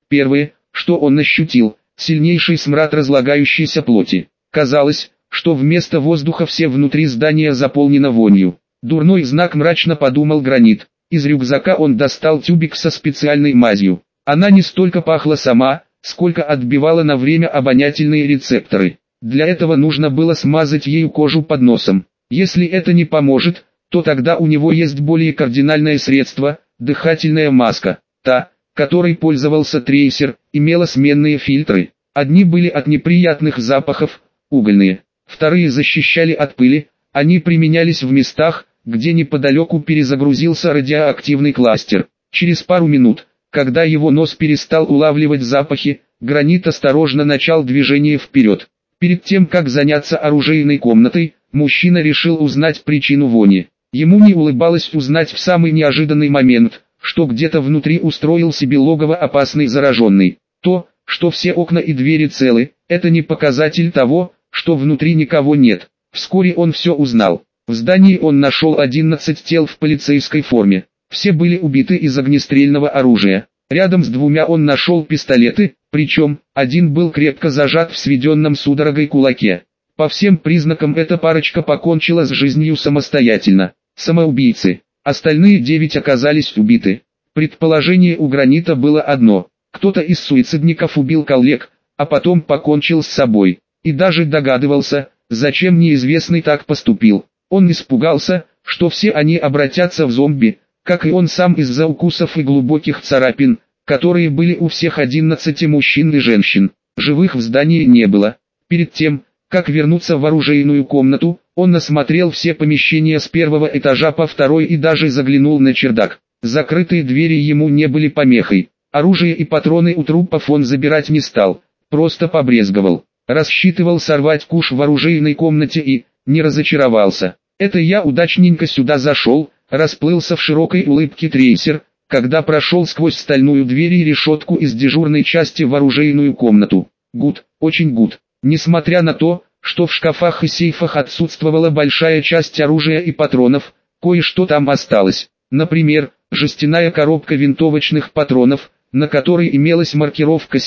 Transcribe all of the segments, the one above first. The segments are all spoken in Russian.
Первое, что он ощутил, сильнейший смрад разлагающейся плоти. Казалось, что вместо воздуха все внутри здания заполнено вонью. Дурной знак, мрачно подумал Гранит. Из рюкзака он достал тюбик со специальной мазью. Она не столько пахла сама, сколько отбивала на время обонятельные рецепторы. Для этого нужно было смазать ею кожу под носом. Если это не поможет, то тогда у него есть более кардинальное средство – дыхательная маска. Та, которой пользовался трейсер, имела сменные фильтры. Одни были от неприятных запахов, угольные. Вторые защищали от пыли, они применялись в местах, где неподалеку перезагрузился радиоактивный кластер. Через пару минут, когда его нос перестал улавливать запахи, Гранит осторожно начал движение вперед. Перед тем, как заняться оружейной комнатой, мужчина решил узнать причину вони. Ему не улыбалось узнать в самый неожиданный момент, что где-то внутри устроил себе логово опасный зараженный. То, что все окна и двери целы, это не показатель того, что внутри никого нет. Вскоре он все узнал. В здании он нашел 11 тел в полицейской форме. Все были убиты из огнестрельного оружия. Рядом с двумя он нашел пистолеты, причем один был крепко зажат в сведенном судорогой кулаке. По всем признакам эта парочка покончила с жизнью самостоятельно. Самоубийцы. Остальные 9 оказались убиты. Предположение у Гранита было одно. Кто-то из суицидников убил коллег, а потом покончил с собой. И даже догадывался, зачем неизвестный так поступил. Он испугался, что все они обратятся в зомби, как и он сам из-за укусов и глубоких царапин, которые были у всех 11 мужчин и женщин. Живых в здании не было. Перед тем, как вернуться в оружейную комнату, он осмотрел все помещения с первого этажа по второй и даже заглянул на чердак. Закрытые двери ему не были помехой. Оружие и патроны у трупов он забирать не стал, просто побрезговал. Рассчитывал сорвать куш в оружейной комнате и не разочаровался. Это я удачненько сюда зашел, расплылся в широкой улыбке трейсер, когда прошел сквозь стальную дверь и решетку из дежурной части в оружейную комнату. Гуд, очень гуд. Несмотря на то, что в шкафах и сейфах отсутствовала большая часть оружия и патронов, кое-что там осталось. Например, жестяная коробка винтовочных патронов, на которой имелась маркировка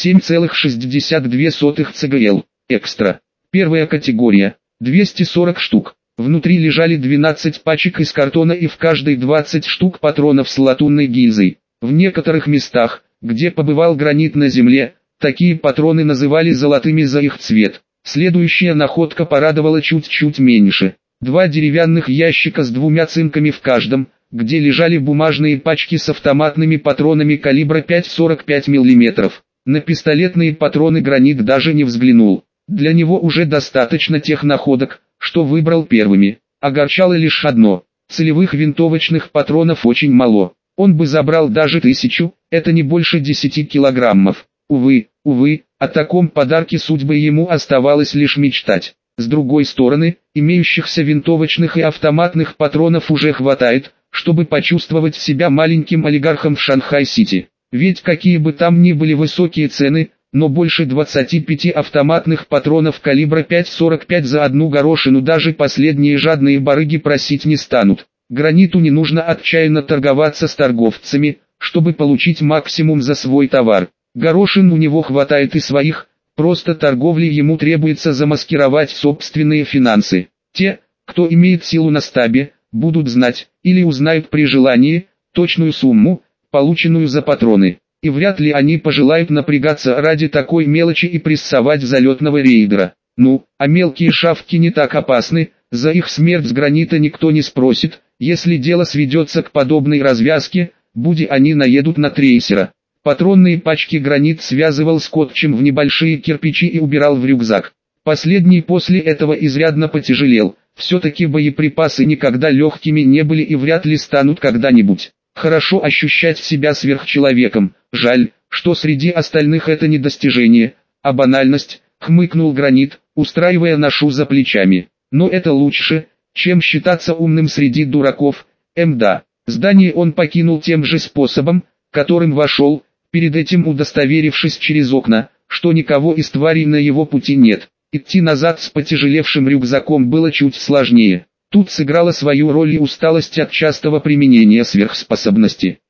7,62 ЦГЛ, экстра. Первая категория, 240 штук. Внутри лежали 12 пачек из картона и в каждой 20 штук патронов с латунной гильзой. В некоторых местах, где побывал Гранит на земле, такие патроны называли золотыми за их цвет. Следующая находка порадовала чуть-чуть меньше. 2 деревянных ящика с 2 цинками в каждом, где лежали бумажные пачки с автоматными патронами калибра 5,45 мм. На пистолетные патроны Гранит даже не взглянул. Для него уже достаточно тех находок, что выбрал первыми. Огорчало лишь одно: целевых винтовочных патронов очень мало. Он бы забрал даже 1000, это не больше 10 килограммов. Увы, о таком подарке судьбы ему оставалось лишь мечтать. С другой стороны, имеющихся винтовочных и автоматных патронов уже хватает, чтобы почувствовать себя маленьким олигархом в Шанхай-Сити. Ведь какие бы там ни были высокие цены, но больше 25 автоматных патронов калибра 5,45 за одну горошину даже последние жадные барыги просить не станут. Граниту не нужно отчаянно торговаться с торговцами, чтобы получить максимум за свой товар. Горошин у него хватает и своих, просто торговли ему требуется замаскировать собственные финансы. Те, кто имеет силу на стабе, будут знать, или узнают при желании, точную сумму, полученную за патроны. И вряд ли они пожелают напрягаться ради такой мелочи и прессовать залетного рейдера. Ну, а мелкие шавки не так опасны, за их смерть с Гранита никто не спросит, если дело сведется к подобной развязке, будь они наедут на трейсера. Патронные пачки Гранит связывал скотчем в небольшие кирпичи и убирал в рюкзак. Последний после этого изрядно потяжелел, все-таки боеприпасы никогда легкими не были и вряд ли станут когда-нибудь. Хорошо ощущать себя сверхчеловеком, жаль, что среди остальных это не достижение, а банальность, хмыкнул Гранит, устраивая ношу за плечами. Но это лучше, чем считаться умным среди дураков. Да. Здание он покинул тем же способом, которым вошел, перед этим удостоверившись через окна, что никого из тварей на его пути нет. Идти назад с потяжелевшим рюкзаком было чуть сложнее. Тут сыграла свою роль и усталость от частого применения сверхспособности.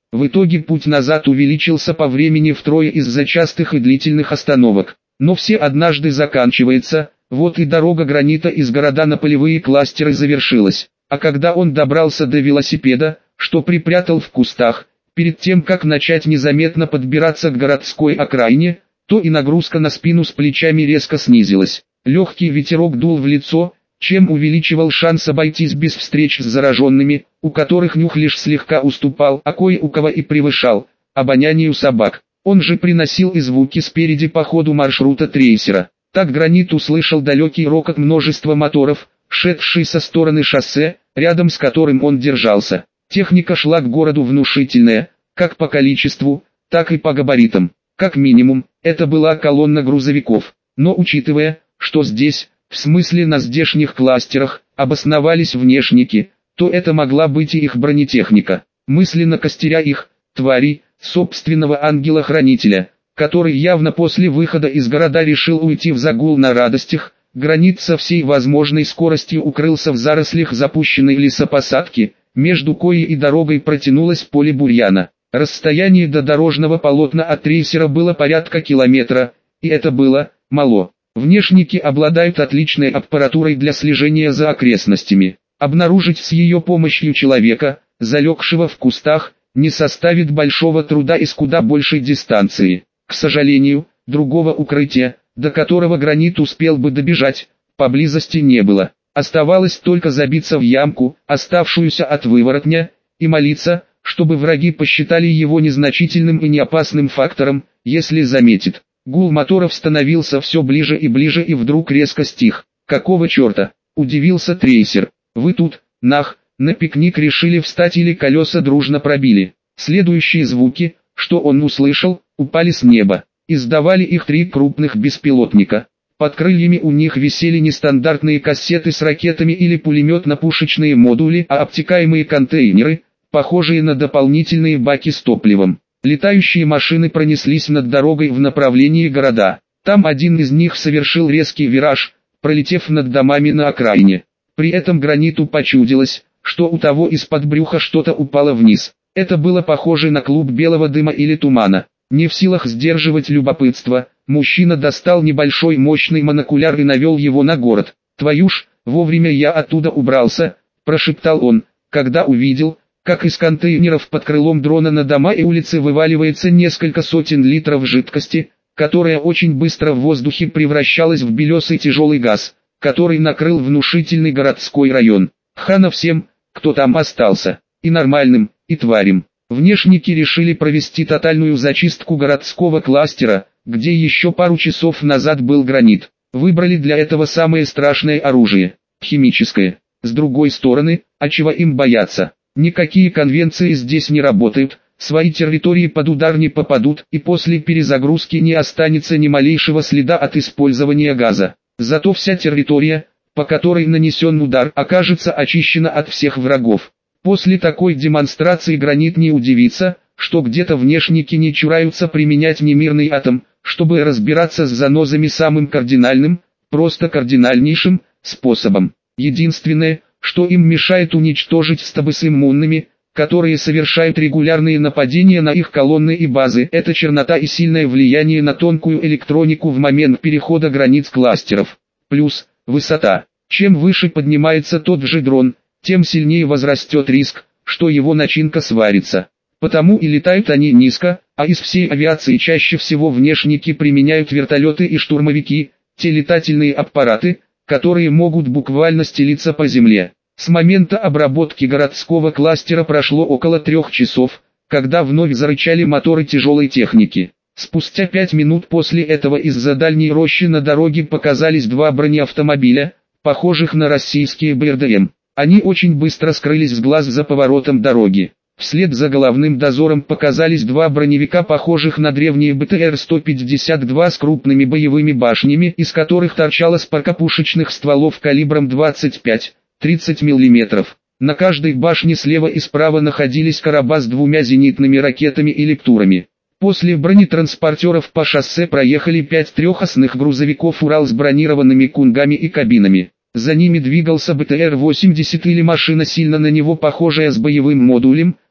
В итоге путь назад увеличился по времени втрое из-за частых и длительных остановок. Но все однажды заканчивается, вот и дорога гранита из города на полевые кластеры завершилась. А когда он добрался до велосипеда, что припрятал в кустах, перед тем как начать незаметно подбираться к городской окраине, то и нагрузка на спину с плечами резко снизилась. Легкий ветерок дул в лицо, чем увеличивал шанс обойтись без встреч с зараженными, у которых нюх лишь слегка уступал, а кое у кого и превышал, обонянию собак. Он же приносил и звуки спереди по ходу маршрута трейсера. Так Гранит услышал далекий рокот множества моторов, шедший со стороны шоссе, рядом с которым он держался. Техника шла к городу внушительная, как по количеству, так и по габаритам. Как минимум, это была колонна грузовиков. Но учитывая, что здесь, в смысле на здешних кластерах, обосновались внешники, то это могла быть и их бронетехника. Мысленно костеря их, тварей, собственного ангела-хранителя, который явно после выхода из города решил уйти в загул на радостях, Гранит со всей возможной скоростью укрылся в зарослях запущенной лесопосадки, между коей и дорогой протянулось поле бурьяна. Расстояние до дорожного полотна от трейсера было порядка километра, и это было мало. Внешники обладают отличной аппаратурой для слежения за окрестностями. Обнаружить с ее помощью человека, залегшего в кустах, не составит большого труда и с куда большей дистанции. К сожалению, другого укрытия, до которого Гранит успел бы добежать, поблизости не было. Оставалось только забиться в ямку, оставшуюся от выворотня, и молиться, чтобы враги посчитали его незначительным и неопасным фактором, если заметит. Гул моторов становился все ближе и вдруг резко стих. «Какого черта?» – удивился трейсер. «Вы тут, на пикник решили встать или колеса дружно пробили?» Следующие звуки, что он услышал, упали с неба. Издавали их 3 крупных беспилотника. Под крыльями у них висели нестандартные кассеты с ракетами или пулеметно-пушечные модули, а обтекаемые контейнеры, похожие на дополнительные баки с топливом. Летающие машины пронеслись над дорогой в направлении города. Там один из них совершил резкий вираж, пролетев над домами на окраине. При этом Граниту почудилось, что у того из-под брюха что-то упало вниз. Это было похоже на клуб белого дыма или тумана. Не в силах сдерживать любопытство, мужчина достал небольшой мощный монокуляр и навел его на город. «Твою ж, вовремя я оттуда убрался», – прошептал он, когда увидел, как из контейнеров под крылом дрона на дома и улицы вываливается несколько сотен литров жидкости, которая очень быстро в воздухе превращалась в белесый тяжелый газ, который накрыл внушительный городской район. Хана всем, кто там остался, и нормальным, и тварям. Внешники решили провести тотальную зачистку городского кластера, где еще пару часов назад был Гранит. Выбрали для этого самое страшное оружие – химическое. С другой стороны, а чего им бояться? Никакие конвенции здесь не работают, свои территории под удар не попадут и после перезагрузки не останется ни малейшего следа от использования газа. Зато вся территория, по которой нанесен удар, окажется очищена от всех врагов. После такой демонстрации Гранит не удивится, что где-то внешники не чураются применять немирный атом, чтобы разбираться с занозами самым кардинальным, просто кардинальнейшим, способом. Единственное, что им мешает уничтожить стабы с иммунными, которые совершают регулярные нападения на их колонны и базы, это чернота и сильное влияние на тонкую электронику в момент перехода границ кластеров. Плюс, высота. Чем выше поднимается тот же дрон, тем сильнее возрастет риск, что его начинка сварится. Потому и летают они низко, а из всей авиации чаще всего внешники применяют вертолеты и штурмовики, те летательные аппараты, которые могут буквально стелиться по земле. С момента обработки городского кластера прошло около 3 часов, когда вновь зарычали моторы тяжелой техники. Спустя 5 минут после этого из-за дальней рощи на дороге показались 2 бронеавтомобиля, похожих на российские БРДМ. Они очень быстро скрылись с глаз за поворотом дороги. Вслед за головным дозором показались 2 броневика, похожих на древние БТР-152 с крупными боевыми башнями, из которых торчало спарка пушечных стволов калибром 25-30 мм. На каждой башне слева и справа находились короба с 2 зенитными ракетами и лептурами. После бронетранспортеров по шоссе проехали 5 трехосных грузовиков «Урал» с бронированными кунгами и кабинами. За ними двигался БТР-80 или машина, сильно на него похожая, с боевым модулем,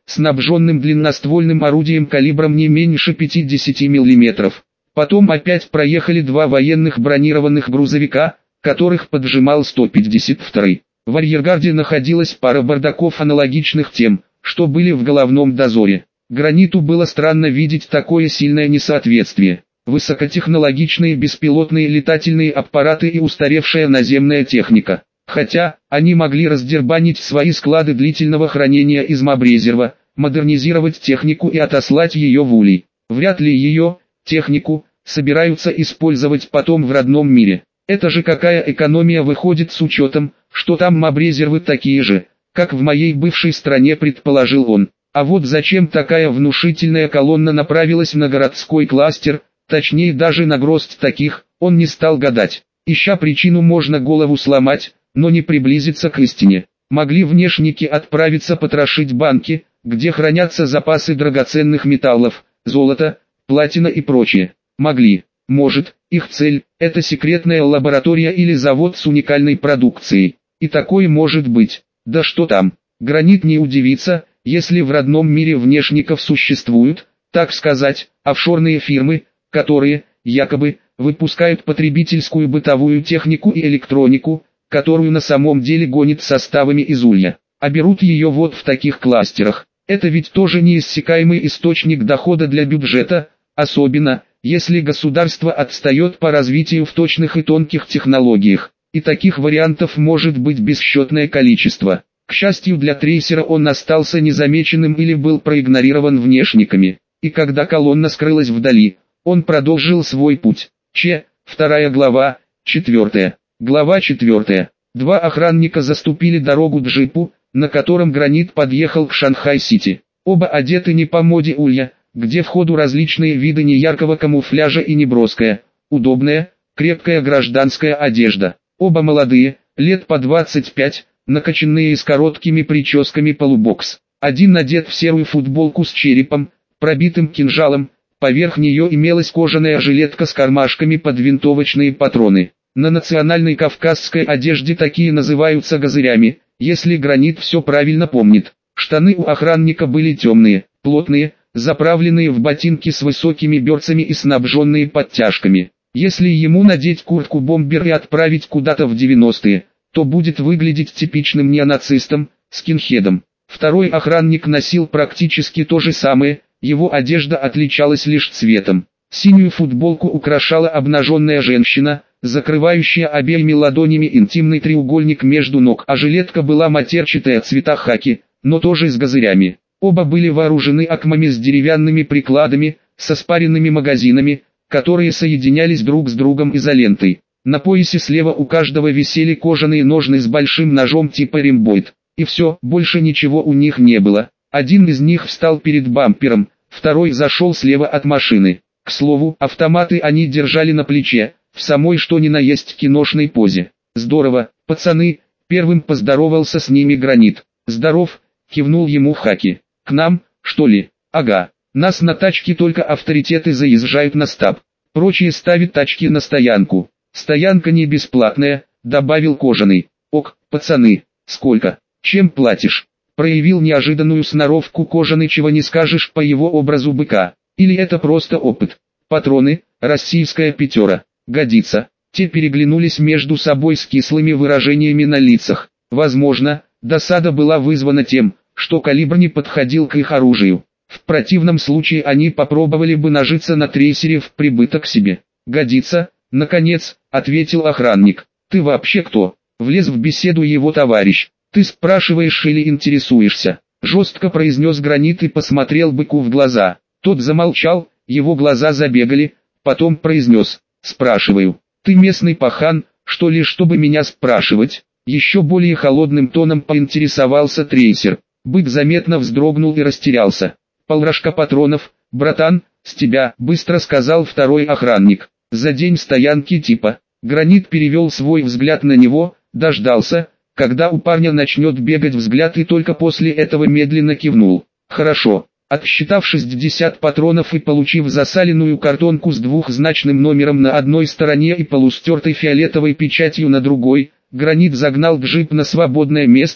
снабженным длинноствольным орудием калибром не меньше 50 мм. Потом опять проехали два военных бронированных грузовика, которых поджимал 152-й. В арьергарде находилась пара бардаков аналогичных тем, что были в головном дозоре. Граниту было странно видеть такое сильное несоответствие. Высокотехнологичные беспилотные летательные аппараты и устаревшая наземная техника. Хотя, они могли раздербанить свои склады длительного хранения из мобрезерва, модернизировать технику и отослать ее в улей. Вряд ли ее, технику, собираются использовать потом в родном мире. Это же какая экономия выходит с учетом, что там мобрезервы такие же, как в моей бывшей стране, предположил он. А вот зачем такая внушительная колонна направилась на городской кластер, точнее даже на гроздь таких, он не стал гадать. Ища причину, можно голову сломать, но не приблизиться к истине. Могли внешники отправиться потрошить банки, где хранятся запасы драгоценных металлов, золото, платина и прочее. Могли. Может, их цель – это секретная лаборатория или завод с уникальной продукцией. И такое может быть. Да что там, Гранит не удивится, если в родном мире внешников существуют, так сказать, офшорные фирмы, которые, якобы, выпускают потребительскую бытовую технику и электронику, которую на самом деле гонят составами из улья, а берут ее вот в таких кластерах. Это ведь тоже неиссякаемый источник дохода для бюджета, особенно, если государство отстает по развитию в точных и тонких технологиях. И таких вариантов может быть бесчетное количество. К счастью для трейсера, он остался незамеченным или был проигнорирован внешниками. И когда колонна скрылась вдали, он продолжил свой путь. Вторая глава, 4. Глава 4. Два охранника заступили дорогу джипу, на котором Гранит подъехал к Шанхай-Сити. Оба одеты не по моде улья, где в ходу различные виды неяркого камуфляжа и неброская, удобная, крепкая гражданская одежда. Оба молодые, лет по 25, накачанные с короткими прическами полубокс. Один надет в серую футболку с черепом, пробитым кинжалом, поверх нее имелась кожаная жилетка с кармашками под винтовочные патроны. На национальной кавказской одежде такие называются газырями, если Гранит все правильно помнит. Штаны у охранника были темные, плотные, заправленные в ботинки с высокими берцами и снабженные подтяжками. Если ему надеть куртку-бомбер и отправить куда-то в 90-е, то будет выглядеть типичным неонацистом, скинхедом. Второй охранник носил практически то же самое, его одежда отличалась лишь цветом. Синюю футболку украшала обнаженная женщина, закрывающая обеими ладонями интимный треугольник между ног, а жилетка была матерчатая цвета хаки, но тоже с газырями. Оба были вооружены акмами с деревянными прикладами, со спаренными магазинами, которые соединялись друг с другом изолентой. На поясе слева у каждого висели кожаные ножны с большим ножом типа римбойд. И все, больше ничего у них не было. Один из них встал перед бампером, второй зашел слева от машины. К слову, автоматы они держали на плече, в самой что ни на есть киношной позе. «Здорово, пацаны», первым поздоровался с ними Гранит. «Здоров», кивнул ему Хаки. «К нам, что ли?» «Ага, нас на тачке только авторитеты заезжают на стаб. Прочие ставят тачки на стоянку. Стоянка не бесплатная», добавил Кожаный. «Ок, пацаны, сколько? Чем платишь?» Проявил неожиданную сноровку Кожаный, чего не скажешь по его образу быка. Или это просто опыт? «Патроны, российская пятера. Годится». Те переглянулись между собой с кислыми выражениями на лицах. Возможно, досада была вызвана тем, что калибр не подходил к их оружию. В противном случае они попробовали бы нажиться на трейсере в прибыток себе. «Годится, наконец», ответил охранник. «Ты вообще кто?» Влез в беседу его товарищ. «Ты спрашиваешь или интересуешься?» Жестко произнес Гранит и посмотрел быку в глаза. Тот замолчал, его глаза забегали, потом произнес: «Спрашиваю. Ты местный пахан, что ли, чтобы меня спрашивать?» Еще более холодным тоном поинтересовался трейсер. Бык заметно вздрогнул и растерялся. «Полрожка патронов, братан, с тебя», быстро сказал второй охранник. «За день стоянки типа». Гранит перевел свой взгляд на него, дождался, когда у парня начнет бегать взгляд, и только после этого медленно кивнул. «Хорошо». Отсчитав 60 патронов и получив засаленную картонку с двухзначным номером на одной стороне и полустертой фиолетовой печатью на другой, Гранит загнал джип на свободное место,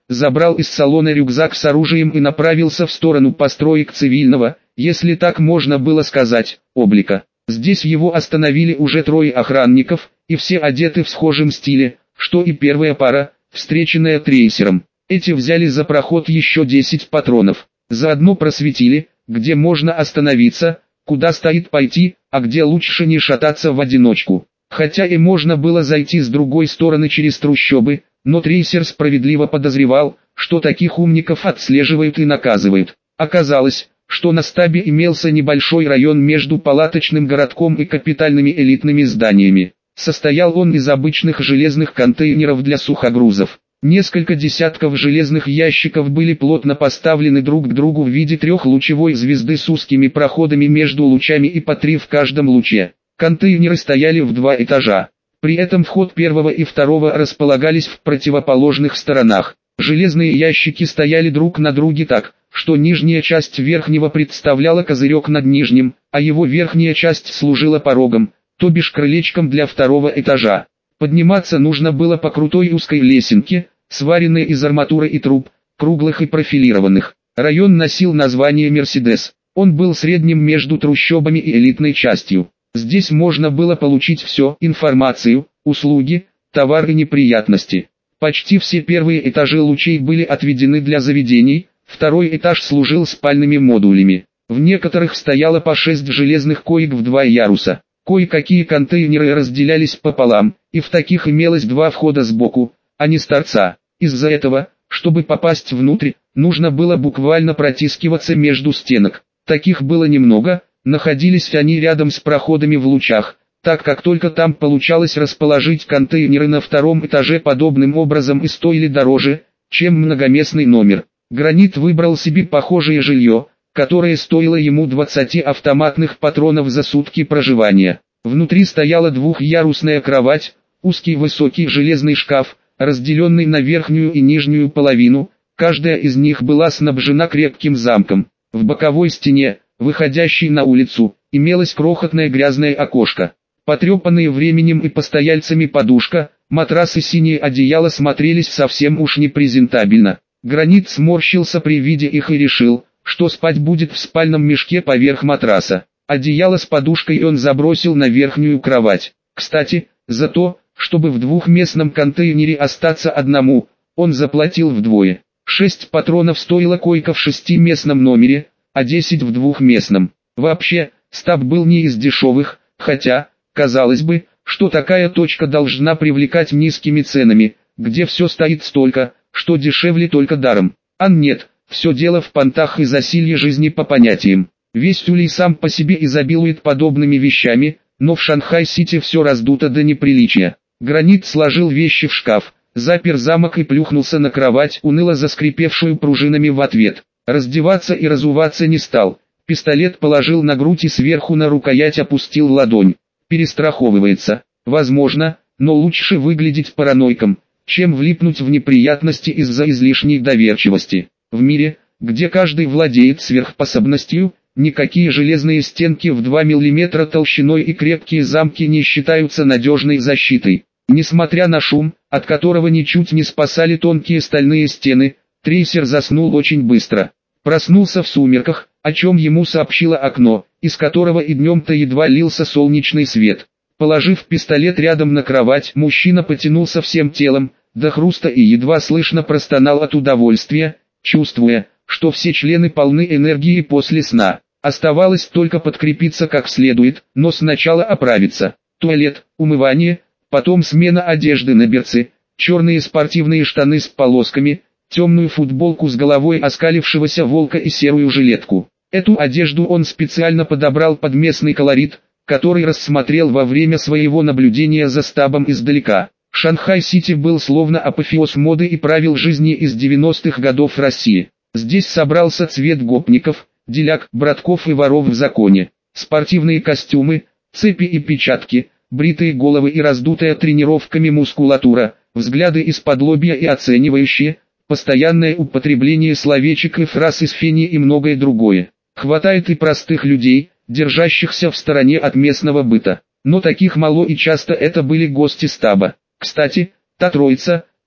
забрал из салона рюкзак с оружием и направился в сторону построек цивильного, если так можно было сказать, облика. Здесь его остановили уже 3 охранников, и все одеты в схожем стиле, что и первая пара, встреченная трейсером. Эти взяли за проход еще 10 патронов. Заодно просветили, где можно остановиться, куда стоит пойти, а где лучше не шататься в одиночку. Хотя и можно было зайти с другой стороны через трущобы, но трейсер справедливо подозревал, что таких умников отслеживают и наказывают. Оказалось, что на стабе имелся небольшой район между палаточным городком и капитальными элитными зданиями. Состоял он из обычных железных контейнеров для сухогрузов. Несколько десятков железных ящиков были плотно поставлены друг к другу в виде трехлучевой звезды с узкими проходами между лучами и по 3 в каждом луче. Контейнеры стояли в 2 этажа. При этом вход первого и второго располагались в противоположных сторонах. Железные ящики стояли друг на друге так, что нижняя часть верхнего представляла козырек над нижним, а его верхняя часть служила порогом, то бишь крылечком для второго этажа. Подниматься нужно было по крутой узкой лесенке, сваренной из арматуры и труб, круглых и профилированных. Район носил название «Мерседес». Он был средним между трущобами и элитной частью. Здесь можно было получить все: информацию, услуги, товары и неприятности. Почти все первые этажи лучей были отведены для заведений, второй этаж служил спальными модулями. В некоторых стояло по 6 железных коек в 2 яруса. Кое-какие контейнеры разделялись пополам, и в таких имелось 2 входа сбоку, а не с торца. Из-за этого, чтобы попасть внутрь, нужно было буквально протискиваться между стенок. Таких было немного, находились они рядом с проходами в лучах, так как только там получалось расположить контейнеры на 2-м этаже подобным образом и стоили дороже, чем многоместный номер. Гранит выбрал себе похожее жилье, которое стоило ему 20 автоматных патронов за сутки проживания. Внутри стояла 2-ярусная кровать, узкий высокий железный шкаф, разделенный на верхнюю и нижнюю половину, каждая из них была снабжена крепким замком. В боковой стене, выходящей на улицу, имелось крохотное грязное окошко. Потрепанные временем и постояльцами подушка, матрас и синее одеяло смотрелись совсем уж непрезентабельно. Гранит сморщился при виде их и решил, что спать будет в спальном мешке поверх матраса. Одеяло с подушкой он забросил на верхнюю кровать. Кстати, за то, чтобы в 2-местном контейнере остаться одному, он заплатил вдвое. 6 патронов стоила койка в 6-местном номере, а 10 в 2-местном. Вообще, стаб был не из дешевых, хотя, казалось бы, что такая точка должна привлекать низкими ценами, где все стоит столько, что дешевле только даром. А нет. Все дело в понтах и засилье жизни по понятиям. Весь Улей сам по себе изобилует подобными вещами, но в Шанхай-Сити все раздуто до неприличия. Гранит сложил вещи в шкаф, запер замок и плюхнулся на кровать, уныло заскрипевшую пружинами в ответ. Раздеваться и разуваться не стал. Пистолет положил на грудь и сверху на рукоять опустил ладонь. Перестраховывается. Возможно, но лучше выглядеть параноиком, чем влипнуть в неприятности из-за излишней доверчивости. В мире, где каждый владеет сверхспособностью, никакие железные стенки в 2 мм толщиной и крепкие замки не считаются надежной защитой. Несмотря на шум, от которого ничуть не спасали тонкие стальные стены, трейсер заснул очень быстро. Проснулся в сумерках, о чем ему сообщило окно, из которого и днем-то едва лился солнечный свет. Положив пистолет рядом на кровать, мужчина потянулся всем телом, до хруста и едва слышно простонал от удовольствия, чувствуя, что все члены полны энергии после сна. Оставалось только подкрепиться как следует, но сначала оправиться. Туалет, умывание, потом смена одежды на берцы, черные спортивные штаны с полосками, темную футболку с головой оскалившегося волка и серую жилетку. Эту одежду он специально подобрал под местный колорит, который рассмотрел во время своего наблюдения за стабом издалека. Шанхай-Сити был словно апофеоз моды и правил жизни из 90-х годов России. Здесь собрался цвет гопников, деляк, братков и воров в законе. Спортивные костюмы, цепи и печатки, бритые головы и раздутая тренировками мускулатура, взгляды из-под-лобья и оценивающие, постоянное употребление словечек и фраз из фени и многое другое. Хватает и простых людей, держащихся в стороне от местного быта. Но таких мало и часто это были гости стаба. Кстати, та троица,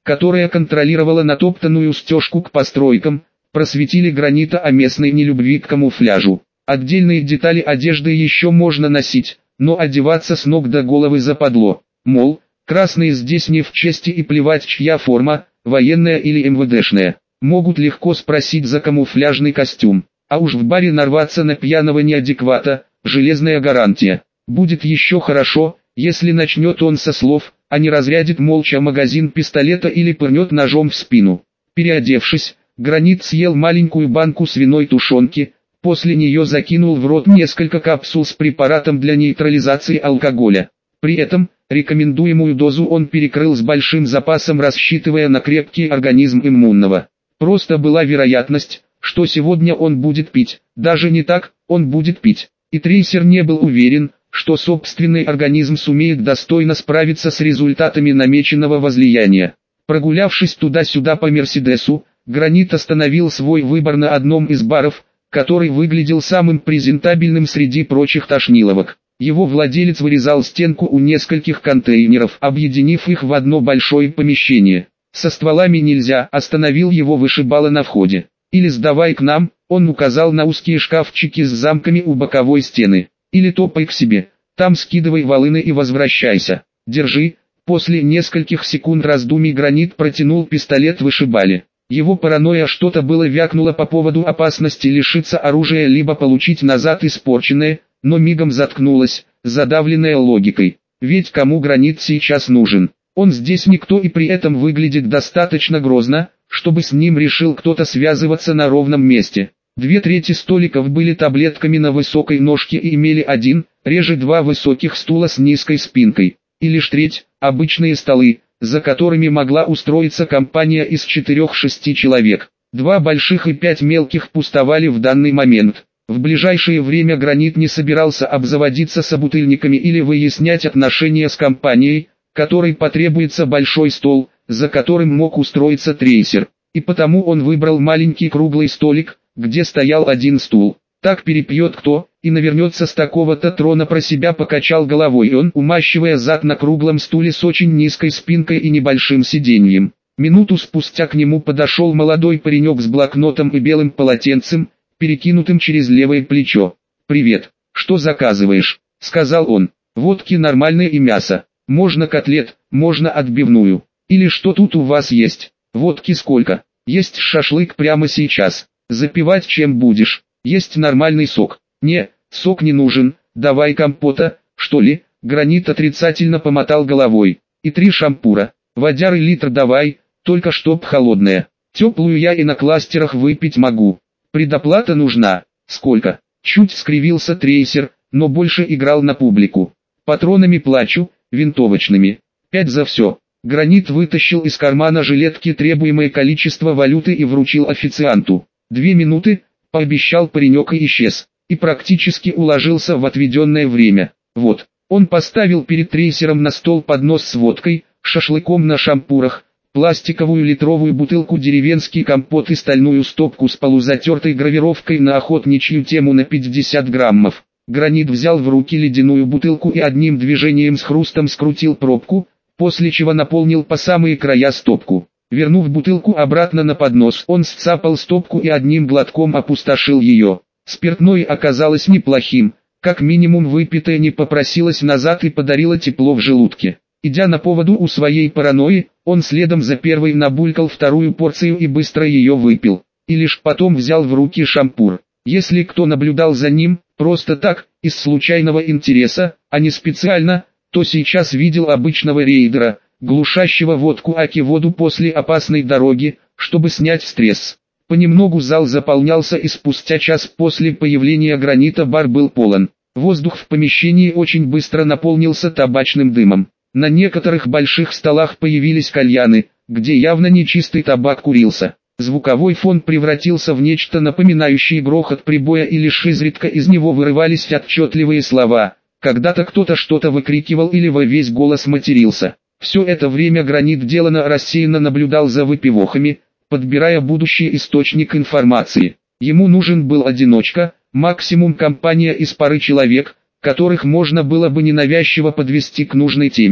которая контролировала натоптанную стежку к постройкам, просветили Гранита о местной нелюбви к камуфляжу. Отдельные детали одежды еще можно носить, но одеваться с ног до головы западло. Мол, красные здесь не в чести и плевать чья форма, военная или МВДшная. Могут легко спросить за камуфляжный костюм. А уж в баре нарваться на пьяного неадеквата, железная гарантия. Будет еще хорошо, если начнет он со слов, а не разрядит молча магазин пистолета или пырнет ножом в спину. Переодевшись, Гранит съел маленькую банку свиной тушенки, после нее закинул в рот несколько капсул с препаратом для нейтрализации алкоголя. При этом, рекомендуемую дозу он перекрыл с большим запасом, рассчитывая на крепкий организм иммунного. Просто была вероятность, что сегодня он будет пить, даже не так, он будет пить. И Трейсер не был уверен, что собственный организм сумеет достойно справиться с результатами намеченного возлияния. Прогулявшись туда-сюда по Мерседесу, Гранит остановил свой выбор на одном из баров, который выглядел самым презентабельным среди прочих тошниловок. Его владелец вырезал стенку у нескольких контейнеров, объединив их в одно большое помещение. «Со стволами нельзя», остановил его вышибала на входе. «Или сдавай к нам», он указал на узкие шкафчики с замками у боковой стены. «Или топай к себе, там скидывай волыны и возвращайся. Держи». После нескольких секунд раздумий Гранит протянул пистолет вышибале. Его паранойя что-то было вякнула по поводу опасности лишиться оружия либо получить назад испорченное, но мигом заткнулась, задавленная логикой. Ведь кому Гранит сейчас нужен? Он здесь никто и при этом выглядит достаточно грозно, чтобы с ним решил кто-то связываться на ровном месте. 2/3 столиков были таблетками на высокой ножке и имели один, реже два высоких стула с низкой спинкой. И лишь треть – обычные столы, за которыми могла устроиться компания из 4-6 человек. 2 больших и 5 мелких пустовали в данный момент. В ближайшее время Гранит не собирался обзаводиться собутыльниками или выяснять отношения с компанией, которой потребуется большой стол, за которым мог устроиться Трейсер. И потому он выбрал маленький круглый столик, где стоял один стул. Так перепьет кто, и навернется с такого-то трона. Про себя покачал головой он, умащивая зад на круглом стуле с очень низкой спинкой и небольшим сиденьем. Минуту спустя к нему подошел молодой паренек с блокнотом и белым полотенцем, перекинутым через левое плечо. «Привет, что заказываешь?» — сказал он. «Водки нормальной и мясо. Можно котлет, можно отбивную. Или что тут у вас есть? Водки сколько? Есть шашлык прямо сейчас. Запивать чем будешь? Есть нормальный сок. Не, сок не нужен, давай компота, что ли?» Гранит отрицательно помотал головой. «И 3 шампура. Водяры литр давай, только чтоб холодная. Теплую я и на кластерах выпить могу. Предоплата нужна. Сколько?» Чуть скривился Трейсер, но больше играл на публику. «Патронами плачу, винтовочными. 5 за все». Гранит вытащил из кармана жилетки требуемое количество валюты и вручил официанту. 2 минуты, пообещал паренек и исчез, и практически уложился в отведенное время. Вот, он поставил перед Трейсером на стол поднос с водкой, шашлыком на шампурах, пластиковую литровую бутылку деревенский компот и стальную стопку с полузатертой гравировкой на охотничью тему на 50 граммов. Гранит взял в руки ледяную бутылку и одним движением с хрустом скрутил пробку, после чего наполнил по самые края стопку. Вернув бутылку обратно на поднос, он сцапал стопку и одним глотком опустошил ее. Спиртное оказалось неплохим, как минимум выпитое не попросилось назад и подарило тепло в желудке. Идя на поводу у своей паранойи, он следом за первой набулькал 2-ю порцию и быстро ее выпил. И лишь потом взял в руки шампур. Если кто наблюдал за ним, просто так, из случайного интереса, а не специально, то сейчас видел обычного рейдера, глушащего водку аки-воду после опасной дороги, чтобы снять стресс. Понемногу зал заполнялся, и спустя час после появления Гранита бар был полон. Воздух в помещении очень быстро наполнился табачным дымом. На некоторых больших столах появились кальяны, где явно нечистый табак курился. Звуковой фон превратился в нечто напоминающее грохот прибоя, и лишь изредка из него вырывались отчетливые слова. Когда-то кто-то что-то выкрикивал или во весь голос матерился. Все это время Гранит делано рассеянно наблюдал за выпивохами, подбирая будущий источник информации. Ему нужен был одиночка, максимум компания из пары человек, которых можно было бы ненавязчиво подвести к нужной теме.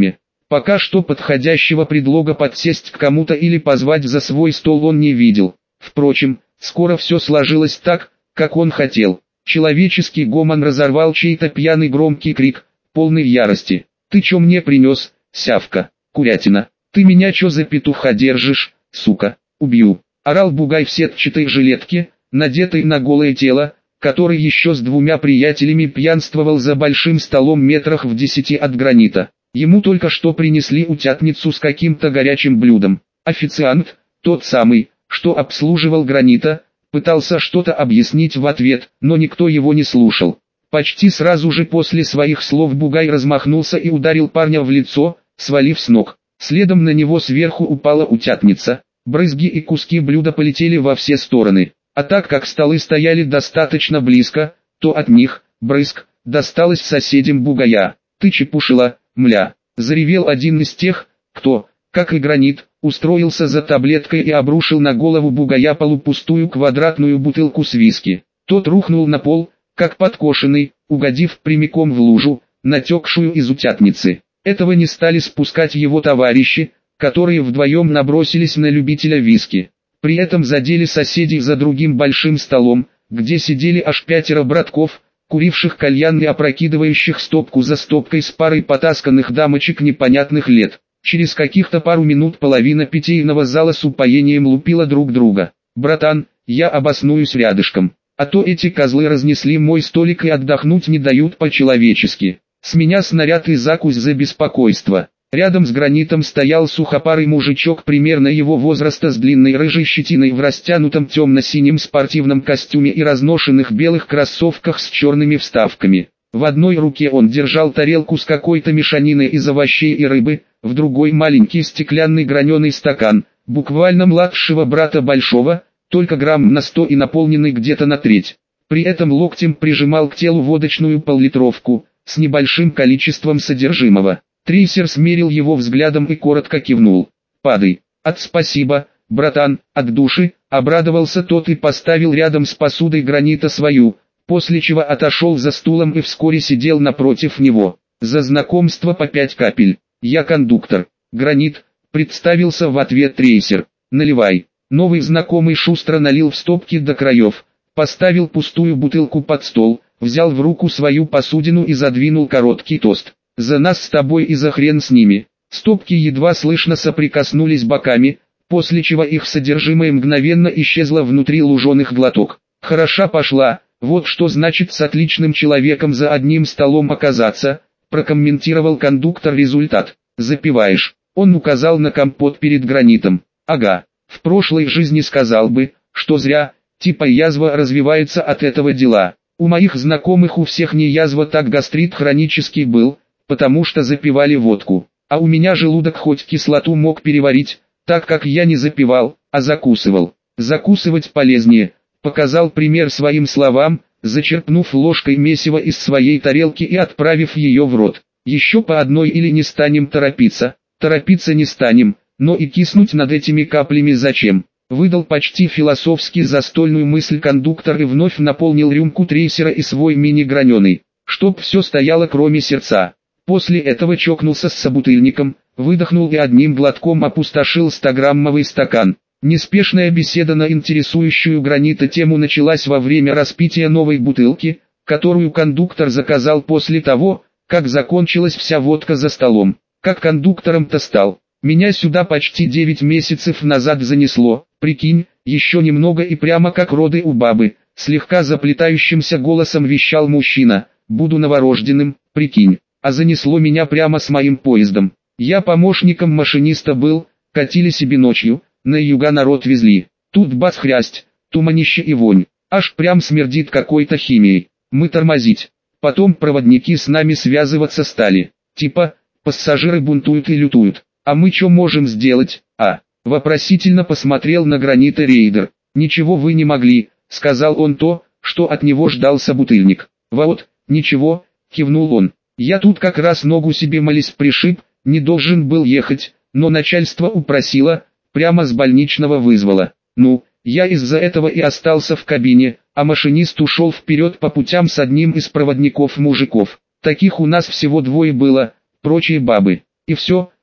Пока что подходящего предлога подсесть к кому-то или позвать за свой стол он не видел. Впрочем, скоро все сложилось так, как он хотел. Человеческий гомон разорвал чей-то пьяный громкий крик, полный ярости. «Ты чё мне принес, сявка, курятина? Ты меня чё за петуха держишь, сука? Убью!» Орал бугай в сетчатой жилетке, надетой на голое тело, который еще с двумя приятелями пьянствовал за большим столом метрах в 10 от Гранита. Ему только что принесли утятницу с каким-то горячим блюдом. Официант, тот самый, что обслуживал Гранита, пытался что-то объяснить в ответ, но никто его не слушал. Почти сразу же после своих слов бугай размахнулся и ударил парня в лицо, свалив с ног. Следом на него сверху упала утятница. Брызги и куски блюда полетели во все стороны. А так как столы стояли достаточно близко, то от них, брызг, досталось соседям бугая. «Ты чепушила, мля!» — заревел один из тех, кто, как и Гранит, устроился за таблеткой и обрушил на голову бугая полупустую квадратную бутылку с виски. Тот рухнул на пол, как подкошенный, угодив прямиком в лужу, натекшую из утятницы. Этого не стали спускать его товарищи, которые вдвоем набросились на любителя виски. При этом задели соседей за другим большим столом, где сидели аж 5 братков, куривших кальян и опрокидывающих стопку за стопкой с парой потасканных дамочек непонятных лет. Через каких-то пару минут половина питейного зала с упоением лупила друг друга. «Братан, я обоснуюсь рядышком, а то эти козлы разнесли мой столик и отдохнуть не дают по-человечески. С меня снаряд и закусь за беспокойство». Рядом с Гранитом стоял сухопарый мужичок примерно его возраста с длинной рыжей щетиной в растянутом темно-синем спортивном костюме и разношенных белых кроссовках с черными вставками. В одной руке он держал тарелку с какой-то мешаниной из овощей и рыбы, в другой маленький стеклянный граненый стакан, буквально младшего брата большого, только грамм на 100 и наполненный где-то на треть. При этом локтем прижимал к телу водочную пол-литровку, с небольшим количеством содержимого. Трейсер смерил его взглядом и коротко кивнул. «Падай». «Спасибо, братан, от души», — обрадовался тот и поставил рядом с посудой Гранита свою, после чего отошел за стулом и вскоре сидел напротив него. «За знакомство по 5 капель. Я кондуктор». «Гранит», — представился в ответ Трейсер. «Наливай». Новый знакомый шустро налил в стопки до краев, поставил пустую бутылку под стол, взял в руку свою посудину и задвинул короткий тост. «За нас с тобой и за хрен с ними». Стопки едва слышно соприкоснулись боками, после чего их содержимое мгновенно исчезло внутри луженых глоток. «Хороша пошла, вот что значит с отличным человеком за одним столом оказаться», прокомментировал кондуктор результат. «Запиваешь». Он указал на компот перед Гранитом. «Ага, в прошлой жизни сказал бы, что зря, типа язва развивается от этого дела. У моих знакомых у всех не язва, так гастрит хронический был, потому что запивали водку, а у меня желудок хоть кислоту мог переварить, так как я не запивал, а закусывал. Закусывать полезнее», показал пример своим словам, зачерпнув ложкой месива из своей тарелки и отправив ее в рот. «Еще по одной или не станем торопиться?» «Торопиться не станем, но и киснуть над этими каплями зачем?» Выдал почти философски застольную мысль кондуктор и вновь наполнил рюмку Трейсера и свой мини-граненый, чтоб все стояло кроме сердца. После этого чокнулся с собутыльником, выдохнул и одним глотком опустошил 100-граммовый стакан. Неспешная беседа на интересующую Гранита тему началась во время распития новой бутылки, которую кондуктор заказал после того, как закончилась вся водка за столом. «Как кондуктором-то стал? Меня сюда почти 9 месяцев назад занесло, прикинь, еще немного и прямо как роды у бабы», слегка заплетающимся голосом вещал мужчина. «Буду новорожденным, прикинь. А занесло меня прямо с моим поездом. Я помощником машиниста был, катили себе ночью, на юга народ везли. Тут бац-хрясть, туманище и вонь. Аж прям смердит какой-то химией. Мы тормозить. Потом проводники с нами связываться стали. Типа, пассажиры бунтуют и лютуют. А мы что можем сделать, а?» Вопросительно посмотрел на Гранита рейдер. «Ничего вы не могли», сказал он то, что от него ждал собутыльник. «Вот, ничего», кивнул он. «Я тут как раз ногу себе молись пришиб, не должен был ехать, но начальство упросило, прямо с больничного вызвало. Ну, я из-за этого и остался в кабине, а машинист ушел вперед по путям с одним из проводников мужиков. Таких у нас всего 2 было, прочие бабы. И все,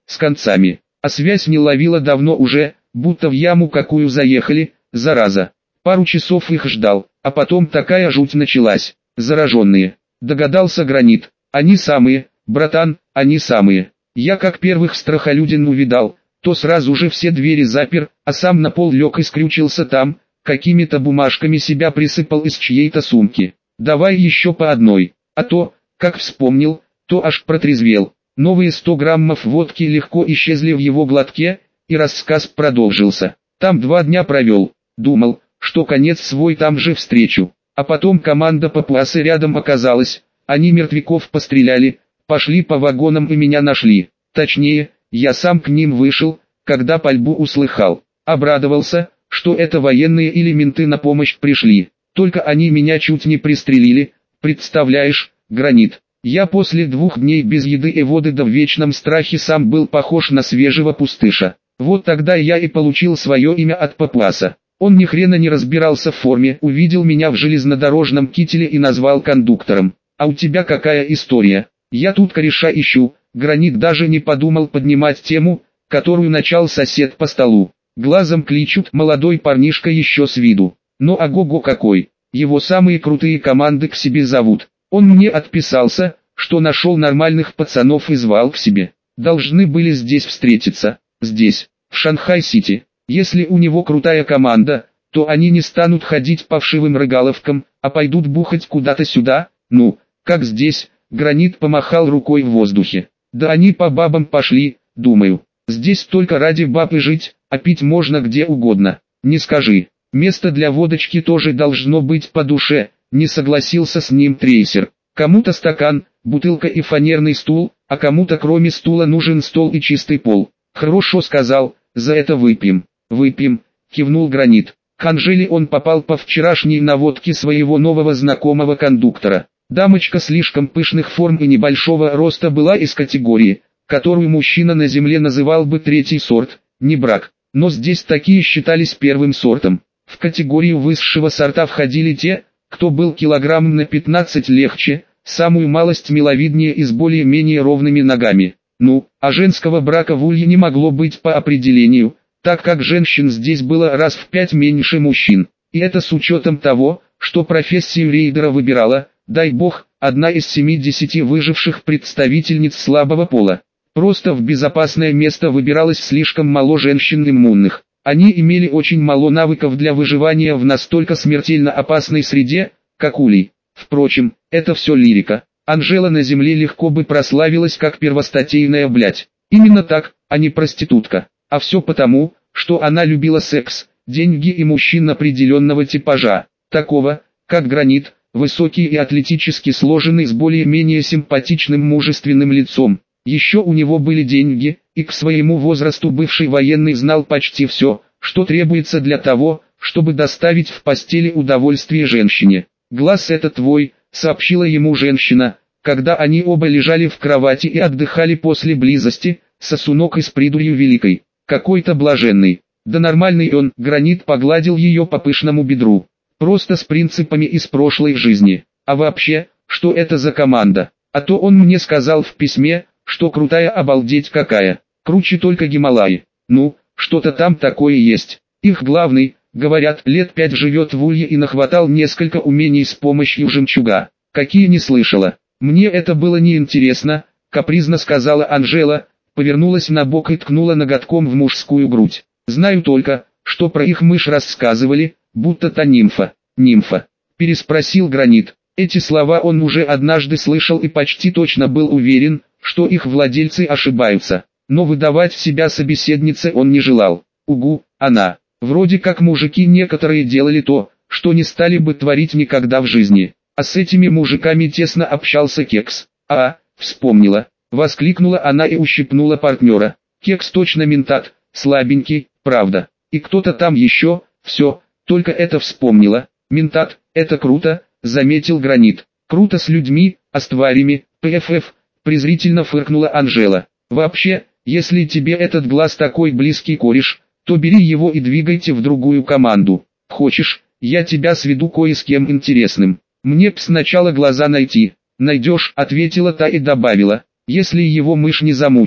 с концами. А связь не ловила давно уже, будто в яму какую заехали, зараза. Пару часов их ждал, а потом такая жуть началась. Зараженные. Догадался Гранит. Они самые, братан, они самые. Я как первых страхолюдин увидал, то сразу же все двери запер, а сам на пол лег и скрючился там, какими-то бумажками себя присыпал из чьей-то сумки. Давай еще по одной, а то, как вспомнил, то аж протрезвел. Новые 100 граммов водки легко исчезли в его глотке, и рассказ продолжился. Там 2 дня провел, думал, что конец свой там же встречу. А потом команда папуасы рядом оказалась, они мертвяков постреляли, пошли по вагонам и меня нашли. Точнее, я сам к ним вышел, когда пальбу услыхал. Обрадовался, что это военные или менты на помощь пришли. Только они меня чуть не пристрелили, представляешь, Гранит. Я после 2 дней без еды и воды да в вечном страхе сам был похож на свежего пустыша. Вот тогда я и получил свое имя от папуаса. Он ни хрена не разбирался в форме, увидел меня в железнодорожном кителе и назвал кондуктором. А у тебя какая история? Я тут кореша ищу. Гранит даже не подумал поднимать тему, которую начал сосед по столу. Глазом кличут, молодой парнишка еще с виду. Но ого-го какой, его самые крутые команды к себе зовут. Он мне отписался, что нашел нормальных пацанов и звал к себе. Должны были здесь встретиться, здесь, в Шанхай-Сити. Если у него крутая команда, то они не станут ходить по вшивым рыгаловкам, а пойдут бухать куда-то сюда, ну, как здесь. Гранит помахал рукой в воздухе. Да они по бабам пошли, думаю. Здесь только ради баб и жить, а пить можно где угодно. Не скажи. Место для водочки тоже должно быть по душе, не согласился с ним трейсер. Кому-то стакан, бутылка и фанерный стул, а кому-то кроме стула нужен стол и чистый пол. Хорошо сказал, за это выпьем. Выпьем, кивнул Гранит. К Анжеле он попал по вчерашней наводке своего нового знакомого кондуктора. Дамочка слишком пышных форм и небольшого роста была из категории, которую мужчина на земле называл бы 3-й сорт, не брак. Но здесь такие считались 1-м сортом. В категорию высшего сорта входили те, кто был килограмм на 15 легче, самую малость миловиднее и с более-менее ровными ногами. Ну, а женского брака в Улье не могло быть по определению, так как женщин здесь было раз в 5 меньше мужчин. И это с учетом того, что профессию рейдера выбирала, дай бог, одна из 70 выживших представительниц слабого пола. Просто в безопасное место выбиралось слишком мало женщин иммунных. Они имели очень мало навыков для выживания в настолько смертельно опасной среде, как улей. Впрочем, это все лирика. Анжела на земле легко бы прославилась как первостатейная блядь. Именно так, а не проститутка. А все потому, что она любила секс, деньги и мужчин определенного типажа. Такого, как Гранит, высокий и атлетически сложенный с более-менее симпатичным мужественным лицом. Еще у него были деньги, и к своему возрасту бывший военный знал почти все, что требуется для того, чтобы доставить в постели удовольствие женщине. «Глаз это твой», — сообщила ему женщина, когда они оба лежали в кровати и отдыхали после близости, сосунок и с придурью великой. Какой-то блаженный. Да нормальный он, Гранит погладил ее по пышному бедру. Просто с принципами из прошлой жизни. А вообще, что это за команда? А то он мне сказал в письме, что крутая обалдеть какая. Круче только Гималаи. Ну, что-то там такое есть. Их главный, говорят, лет 5 живет в Улье и нахватал несколько умений с помощью жемчуга. Какие не слышала. Мне это было неинтересно, капризно сказала Анжела, повернулась на бок и ткнула ноготком в мужскую грудь. Знаю только, что про их мышь рассказывали, будто та нимфа. Нимфа? Переспросил Гранит. Эти слова он уже однажды слышал и почти точно был уверен, что их владельцы ошибаются. Но выдавать себя собеседнице он не желал. Угу, она. Вроде как мужики некоторые делали то, что не стали бы творить никогда в жизни. А с этими мужиками тесно общался Кекс. Вспомнила. Воскликнула она и ущипнула партнера. Кекс точно ментат, слабенький, правда. И кто-то там еще, все, только это вспомнила. Ментат, это круто, заметил Гранит. Круто с людьми, а с тварями, ПФФ, презрительно фыркнула Анжела. Вообще, если тебе этот глаз такой близкий кореш, то бери его и двигайте в другую команду. Хочешь, я тебя сведу кое с кем интересным. Мне б сначала глаза найти. Найдешь, ответила та и добавила, если его мышь не замучает.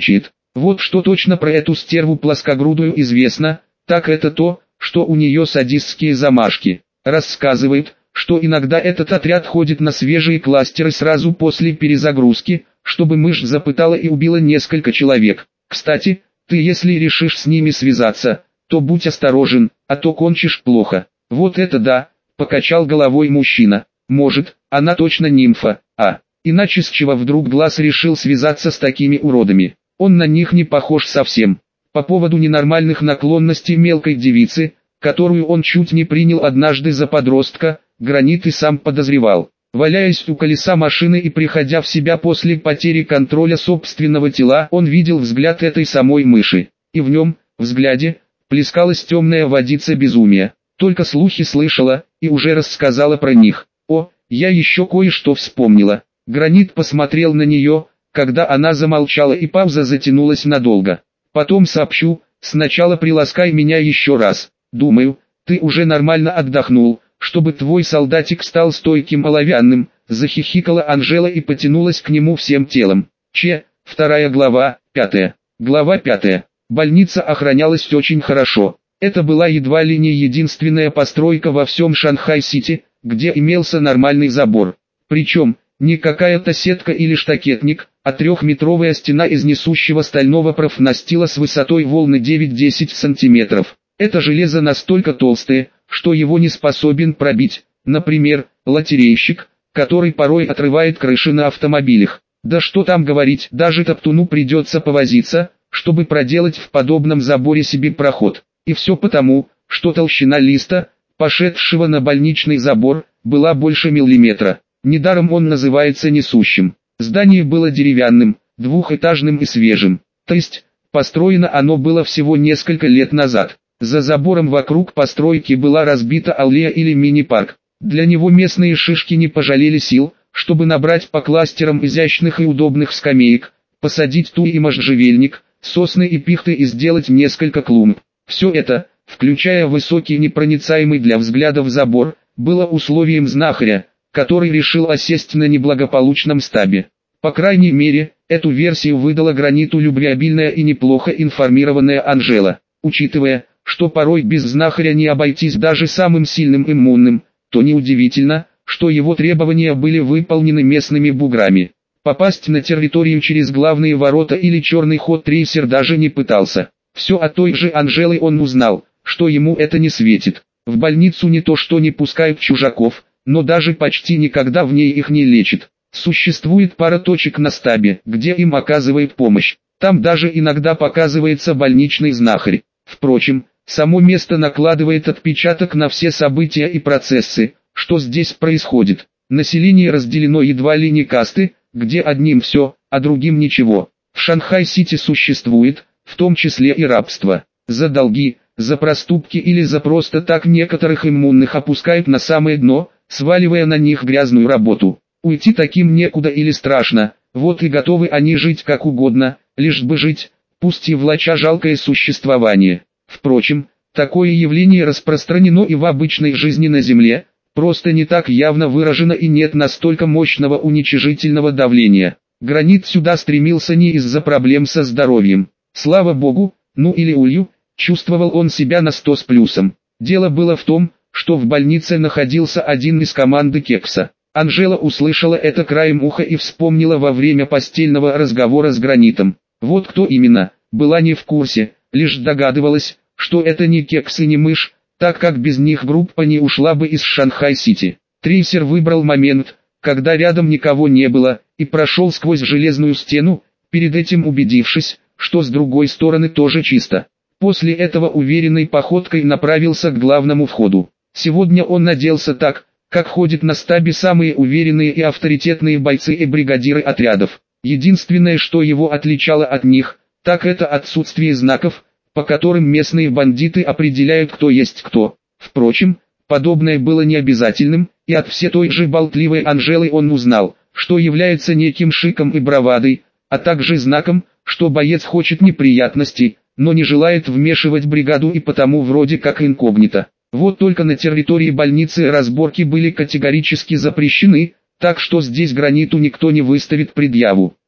Вот что точно про эту стерву плоскогрудую известно, так это то, что у нее садистские замашки. Рассказывает, что иногда этот отряд ходит на свежие кластеры сразу после перезагрузки, чтобы мышь запытала и убила несколько человек. Кстати, ты если решишь с ними связаться, то будь осторожен, а то кончишь плохо. Вот это да, покачал головой мужчина. Может, она точно нимфа, иначе с чего вдруг Глаз решил связаться с такими уродами? Он на них не похож совсем. По поводу ненормальных наклонностей мелкой девицы, которую он чуть не принял однажды за подростка, Гранит и сам подозревал. Валяясь у колеса машины и приходя в себя после потери контроля собственного тела, он видел взгляд этой самой мыши. И в нем, взгляде, плескалась темная водица безумия. Только слухи слышала, и уже рассказала про них. О, я еще кое-что вспомнила. Гранит посмотрел на нее, когда она замолчала и пауза затянулась надолго. Потом сообщу, сначала приласкай меня еще раз. Думаю, ты уже нормально отдохнул, чтобы твой солдатик стал стойким оловянным, захихикала Анжела и потянулась к нему всем телом. Вторая глава, 5. Глава 5. Больница охранялась очень хорошо. Это была едва ли не единственная постройка во всем Шанхай-Сити, где имелся нормальный забор. Причем, не какая-то сетка или штакетник, а трехметровая стена из несущего стального профнастила с высотой волны 9-10 сантиметров. Это железо настолько толстое, что его не способен пробить, например, лотерейщик, который порой отрывает крыши на автомобилях. Да что там говорить, даже топтуну придется повозиться, чтобы проделать в подобном заборе себе проход. И все потому, что толщина листа, пошедшего на больничный забор, была больше миллиметра. Недаром он называется несущим. Здание было деревянным, двухэтажным и свежим. То есть, построено оно было всего несколько лет назад. За забором вокруг постройки была разбита аллея или мини-парк. Для него местные шишки не пожалели сил, чтобы набрать по кластерам изящных и удобных скамеек, посадить туи и можжевельник, сосны и пихты и сделать несколько клумб. Все это, включая высокий непроницаемый для взглядов забор, было условием знахаря, который решил осесть на неблагополучном стабе. По крайней мере, эту версию выдала Граниту любвеобильная и неплохо информированная Анжела. Учитывая, что порой без знахаря не обойтись даже самым сильным иммунным, то неудивительно, что его требования были выполнены местными буграми. Попасть на территорию через главные ворота или черный ход трейсер даже не пытался. Все от той же Анжелы он узнал, что ему это не светит. В больницу не то что не пускают чужаков, но даже почти никогда в ней их не лечат. Существует пара точек на стабе, где им оказывает помощь. Там даже иногда показывается больничный знахарь. Впрочем, само место накладывает отпечаток на все события и процессы, что здесь происходит. Население разделено едва ли не касты, где одним все, а другим ничего. В Шанхай-Сити существует, в том числе и рабство. За долги, за проступки или за просто так некоторых иммунных опускают на самое дно, сваливая на них грязную работу. Уйти таким некуда или страшно, вот и готовы они жить как угодно, лишь бы жить, пусть и влача жалкое существование. Впрочем, такое явление распространено и в обычной жизни на Земле, просто не так явно выражено и нет настолько мощного уничижительного давления. Гранит сюда стремился не из-за проблем со здоровьем. Слава богу, ну или улью, чувствовал он себя на 100 с плюсом. Дело было в том, что в больнице находился один из команды Кекса. Анжела услышала это краем уха и вспомнила во время постельного разговора с Гранитом. Вот кто именно, была не в курсе, лишь догадывалась, что это не Кекс и не мышь, так как без них группа не ушла бы из Шанхай-Сити. Трейсер выбрал момент, когда рядом никого не было, и прошел сквозь железную стену, перед этим убедившись, что с другой стороны тоже чисто. После этого уверенной походкой направился к главному входу. Сегодня он оделся так, как ходят на стабе самые уверенные и авторитетные бойцы и бригадиры отрядов. Единственное, что его отличало от них, так это отсутствие знаков, по которым местные бандиты определяют, кто есть кто. Впрочем, подобное было не обязательным, и от все той же болтливой Анжелы он узнал, что является неким шиком и бравадой, а также знаком, что боец хочет неприятностей, но не желает вмешивать бригаду и потому вроде как инкогнито. Вот только на территории больницы разборки были категорически запрещены, так что здесь Граниту никто не выставит предъяву.